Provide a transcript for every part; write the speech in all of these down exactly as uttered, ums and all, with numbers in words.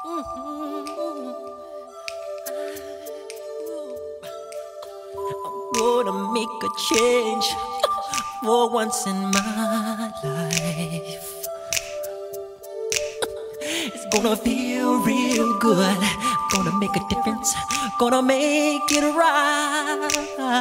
Gonna make a change for once in my life. It's gonna feel real good. Gonna make a difference. Gonna make it right.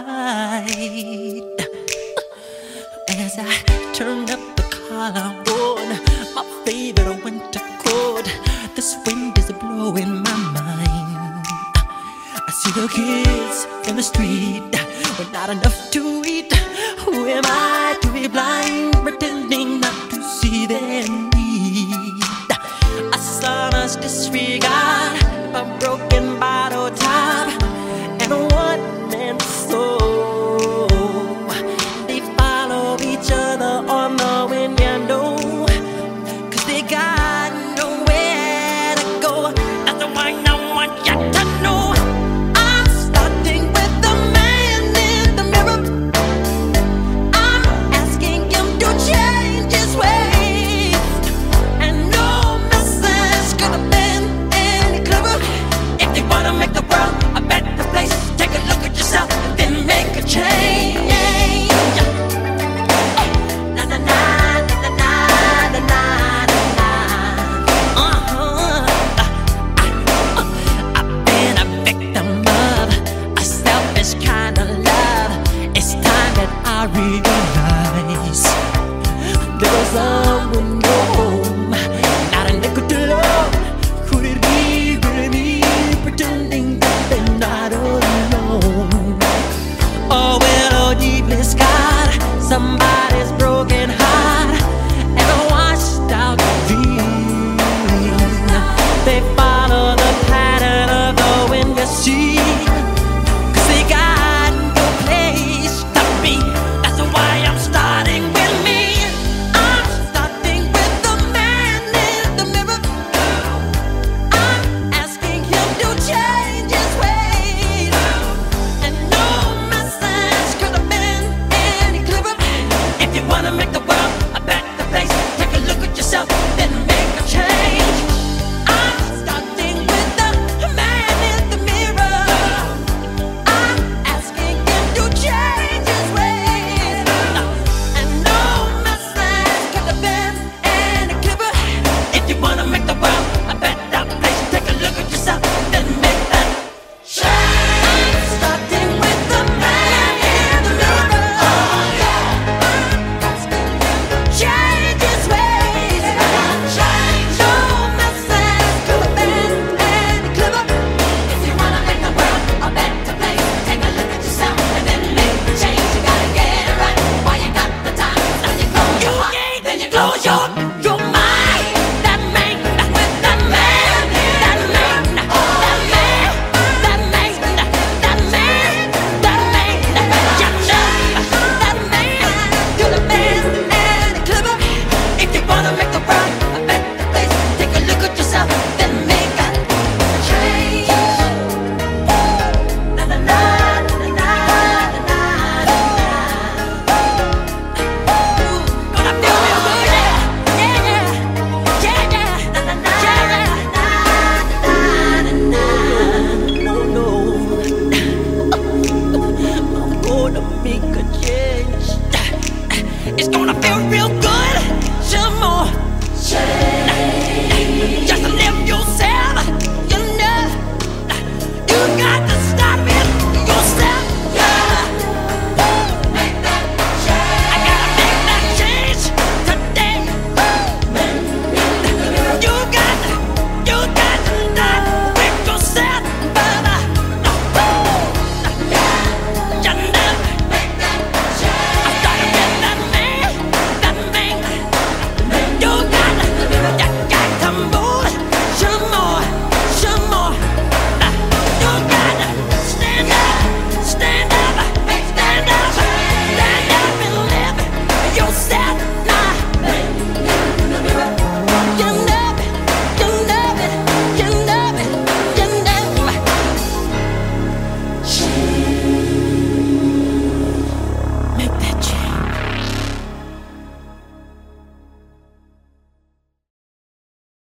As I turn up the collar on my favorite winter coat, this wind is blowing my mind. I see the kids in the street with not enough to eat. Who am I to be blind, pretending not to see their need? A sonorous disregard, a broken bottle top, and a one-man soul. They follow each other on the window, 'cause they got nowhere to go. That's why I want you to know. I realize there was someone no home, not a nickel to love. Could it be really me, pretending that they're not alone? Oh well, oh deeply scarred, somebody's broken heart and a washed out dream. They follow the pattern of the wind you see, 'cause they got no place to be. Make the world a better place. Take a look at yourself, then make a change. I'm starting with the man in the mirror. I'm asking him to change his ways. And no message could have been any clearer. If you wanna make the world a better place, take a look at yourself, then make that change. I'm starting with the man in the mirror. Change his ways. Change. No message could have been any clearer. If you wanna make the world a better place, take a look at yourself and then make the change. You gotta get it right while you got the time. Now you close your heart, then you close your your mind. That man, with that man, that man, that man, that man, that man, that man, you know that man could have been any clearer. If you wanna make the world a better place, take a look at yourself, then make a change. Na na na na na na na na. Gonna feel real good, yeah, yeah, yeah, yeah, yeah. Na na na na na na na. No, no, I'm gonna make a change. It's gonna feel real good. Some more change.